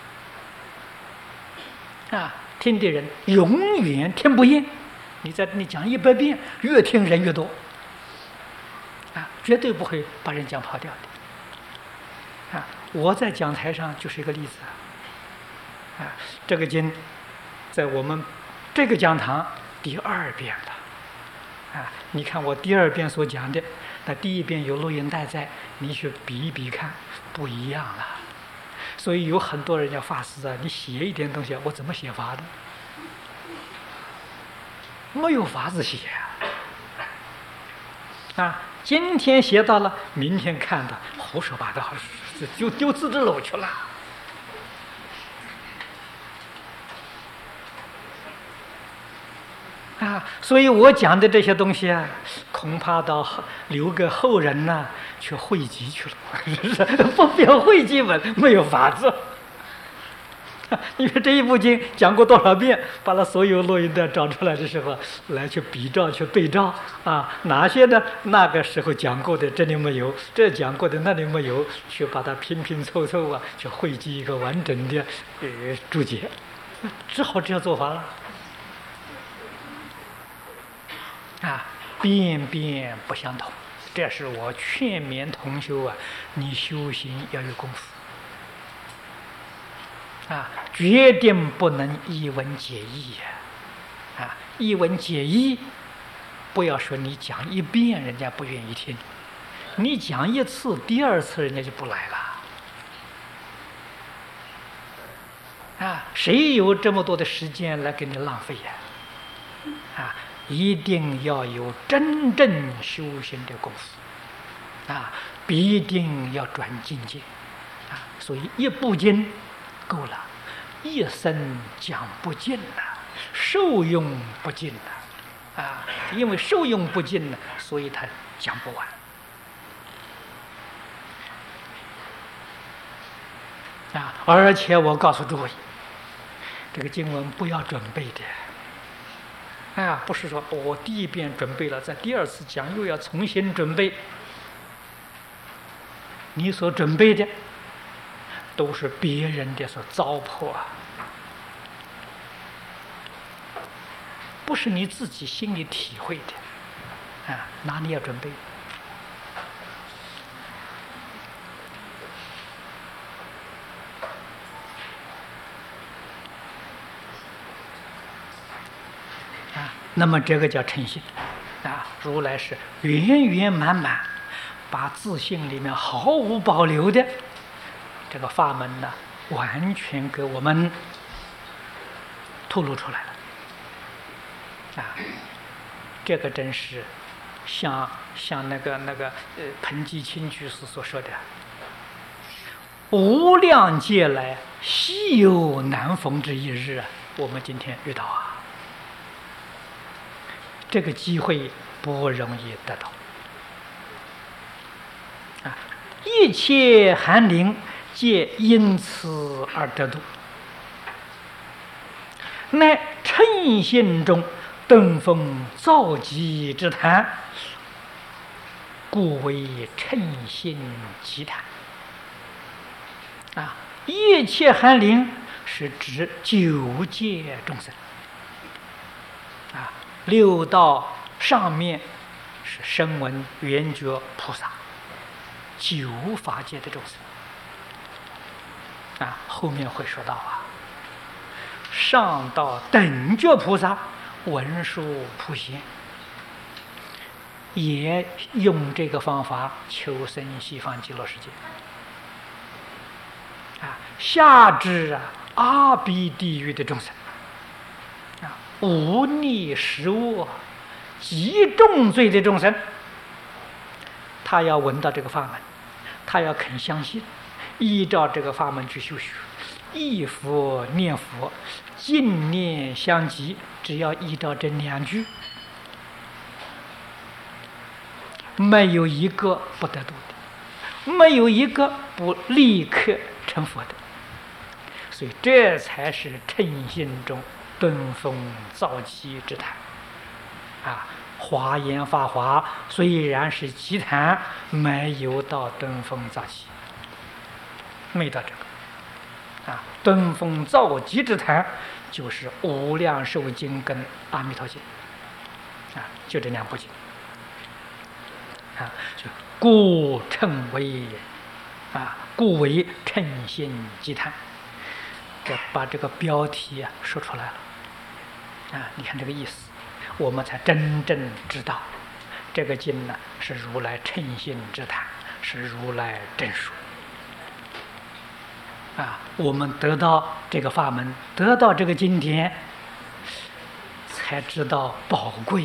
啊，听的人永远听不厌。你讲100遍，越听人越多，啊，绝对不会把人讲跑掉的，啊，我在讲台上就是一个例子，啊，这个经在我们这个讲堂第2遍了，啊，你看我第2遍所讲的，那第1遍有录音带在，你去比一比看，不一样了，所以有很多人叫法师啊，你写一点东西，我怎么写法的？没有法子写啊！今天写到了，明天看到胡说八道，就丢自己篓去了啊！所以我讲的这些东西啊，恐怕到留给后人呢去汇集去了，不表汇集本，没有法子。因为这一部经讲过多少遍，把它所有录音带找出来的时候，来去比照、去对照啊，哪些呢？那个时候讲过的这里没有，这讲过的那里没有，去把它拼拼凑凑啊，去汇集一个完整的注解，只好这样做法了啊，遍遍不相同。这是我劝勉同修啊，你修行要有功夫。啊，决定不能一文解义啊！一文解义，不要说你讲1遍人家不愿意听，你讲1次，第2次人家就不来了。 谁有这么多的时间来给你浪费呀？一定要有真正修行的功夫，必定要转境界，所以一部经够了，一生讲不尽了，受用不尽了，因为受用不尽了，所以他讲不完。而且我告诉诸位，这个经文不要准备的，不是说我第一遍准备了，在第二次讲又要重新准备。你所准备的都是别人的所糟粕不是你自己心里体会的，哪里要准备？那么这个叫诚信如来是圆圆满满，把自信里面毫无保留的这个法门呢，完全给我们透露出来了这个真是像那个彭基清居士所说的，无量劫来稀有难逢之一日我们今天遇到这个机会不容易得到一切寒灵皆因此而得度，乃诚信中登峰造极之谈，故为诚信集谈一切寒灵是指九界众生六道上面是声闻缘觉菩萨，九法界的众生后面会说到上到等觉菩萨、文殊普贤，也用这个方法求生西方极乐世界下至阿鼻地狱的众生无逆十恶极重罪的众生，他要闻到这个法门，他要肯相信，依照这个法门去修学，忆佛念佛，净念相继，只要依照这2句，没有一个不得度的，没有一个不立刻成佛的。所以这才是诚信中登峰造极之谈华严法华虽然是集谈，没有到登峰造极，没到这个登峰造极之谈就是无量寿经跟阿弥陀经就这2部经就故称为故为诚信集谈，把这个标题说出来了你看这个意思，我们才真正知道这个经呢是如来诚信之谈，是如来真说我们得到这个法门，得到这个经典，才知道宝贵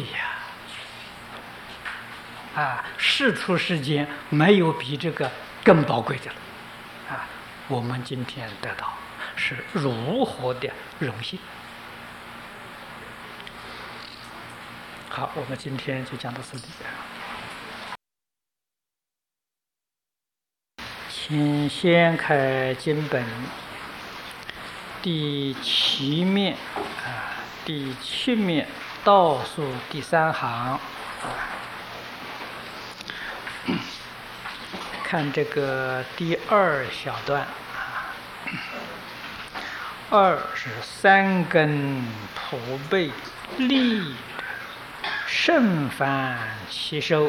世出世间没有比这个更宝贵的了我们今天得到是如何的荣幸。好，我们今天就讲到这里。请先开经本第7面第7面倒数第3行看这个第2小段2是3根普被利甚凡其收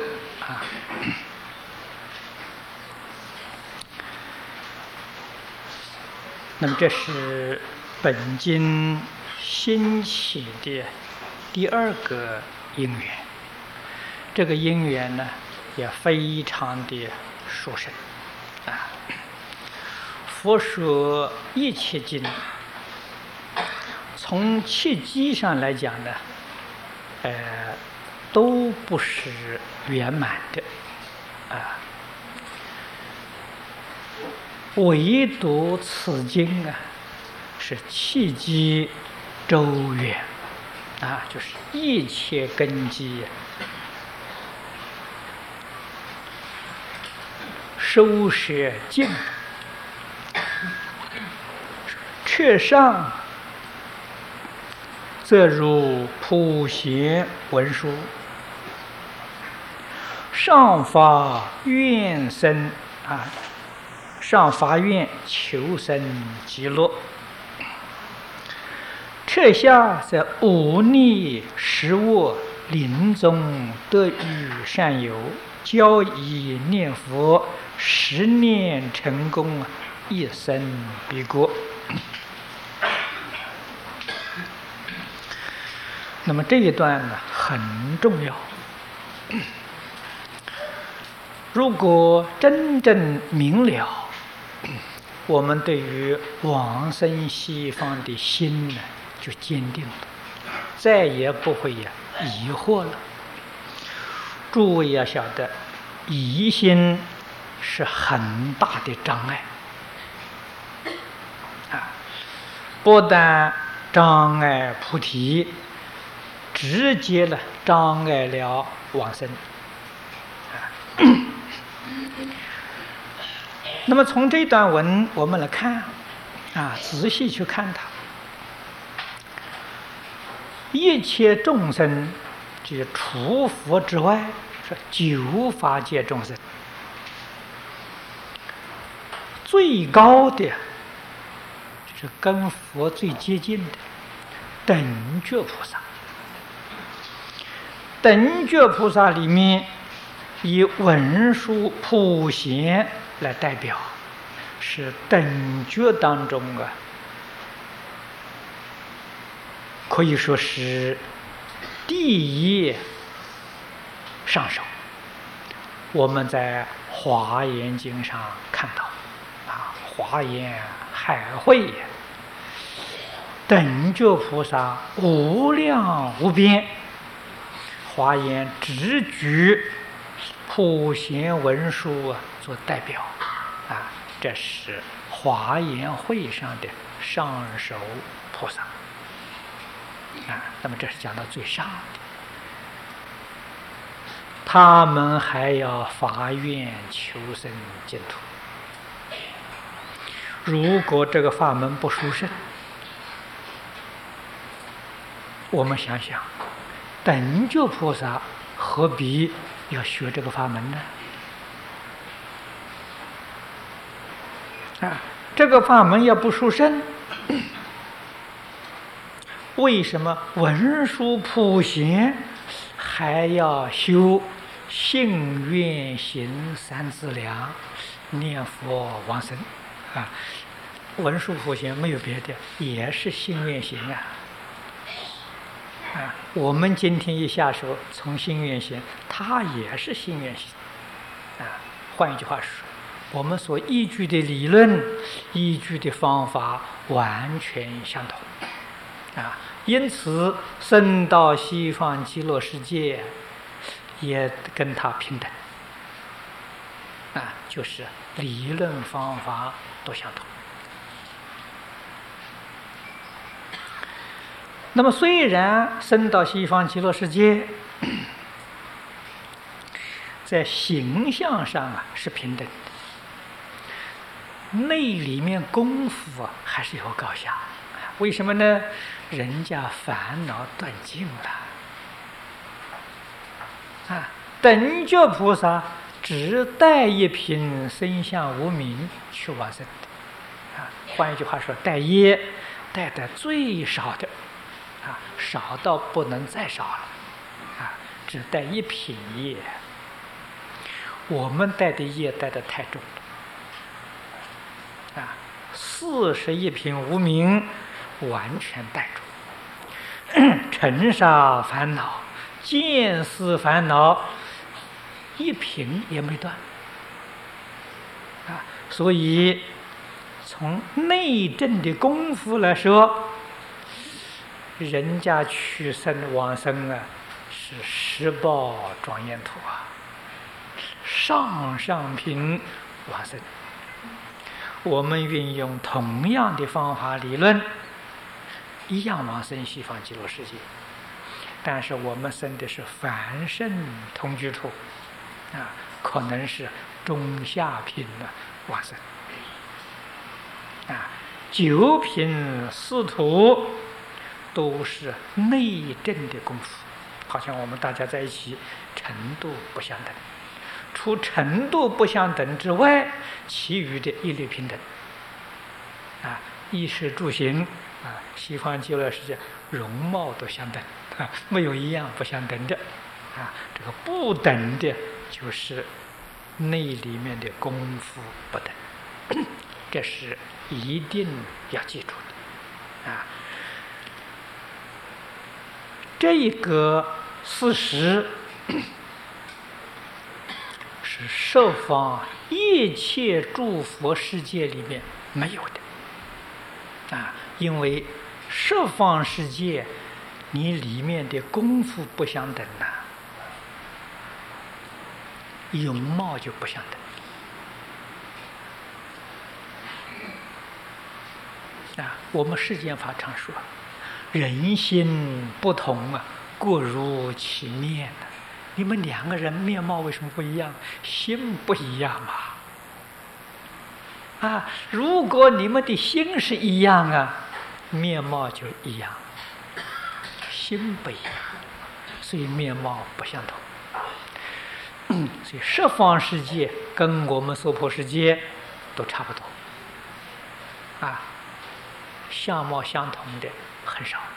那么这是本经兴起的第2个因缘，这个因缘呢也非常的殊胜佛说一切经从契机上来讲呢，都不是圆满的，啊，唯独此经啊，是契机周远，啊，就是一切根基收摄尽，却上则如普贤文殊，上发愿生啊，上发愿求生极乐，彻下则无逆实物临终得遇善友，教以念佛10念成功，一生必过。那么这一段呢很重要，如果真正明了，我们对于往生西方的心呢就坚定了，再也不会疑惑了。诸位要晓得，疑心是很大的障碍啊，不但障碍菩提，直接了障碍了往生。那么从这段文我们来看啊，仔细去看它，一切众生，即除佛之外，是9法界众生，最高的是跟佛最接近的等觉菩萨。等觉菩萨里面以文殊普贤来代表，是等觉当中啊，可以说是第一上首。我们在《华严经》上看到啊，华严海会等觉菩萨无量无边，华严只举普贤文殊做代表啊，这是华严会上的上首菩萨啊。那么这是讲到最上的，他们还要发愿求生净土。如果这个法门不殊胜，我们想想，等觉菩萨何必要学这个法门呢？啊，这个法门要不殊胜，为什么文殊普贤还要修信愿行3资粮，念佛往生啊？文殊普贤没有别的，也是信愿行啊。啊，我们今天一下手从信愿行，它也是信愿行啊。换一句话说，我们所依据的理论、依据的方法完全相同啊。因此，升到西方极乐世界，也跟它平等啊，就是理论方法都相同。那么虽然升到西方极乐世界，在形象上是平等的，内里面功夫还是有高下。为什么呢？人家烦恼断尽了啊！等觉菩萨只带一品身相无明去往生啊。换一句话说，带业带的最少的啊，少到不能再少了啊，只带一品业。我们带的业带的太重了啊，41品无明完全带住，尘沙烦恼、见思烦恼一品也没断啊。所以从内证的功夫来说， 人家去生往生啊，是十报庄严土啊，上品往生。我们运用同样的方法理论，一样往生西方极乐世界，但是我们生的是凡圣同居土啊，可能是中下品的往生啊，九品四土都是内证的功夫，好像我们大家在一起程度不相等，除程度不相等之外，其余的一律平等啊，衣食住行啊，西方极乐世界容貌都相等啊，没有一样不相等的啊。这个不等的，就是内里面的功夫不等，这是一定要记住的啊。这一个事实是十方一切诸佛世界里面没有的啊，因为十方世界你里面的功夫不相等呐，容貌就不相等啊。我们世间法常说，人心不同啊，各如其面啊。你们两个人面貌为什么不一样？心不一样啊！如果你们的心是一样啊，面貌就一样。心不一样，所以面貌不相同。所以十方世界跟我们娑婆世界都差不多啊，相貌相同的很少。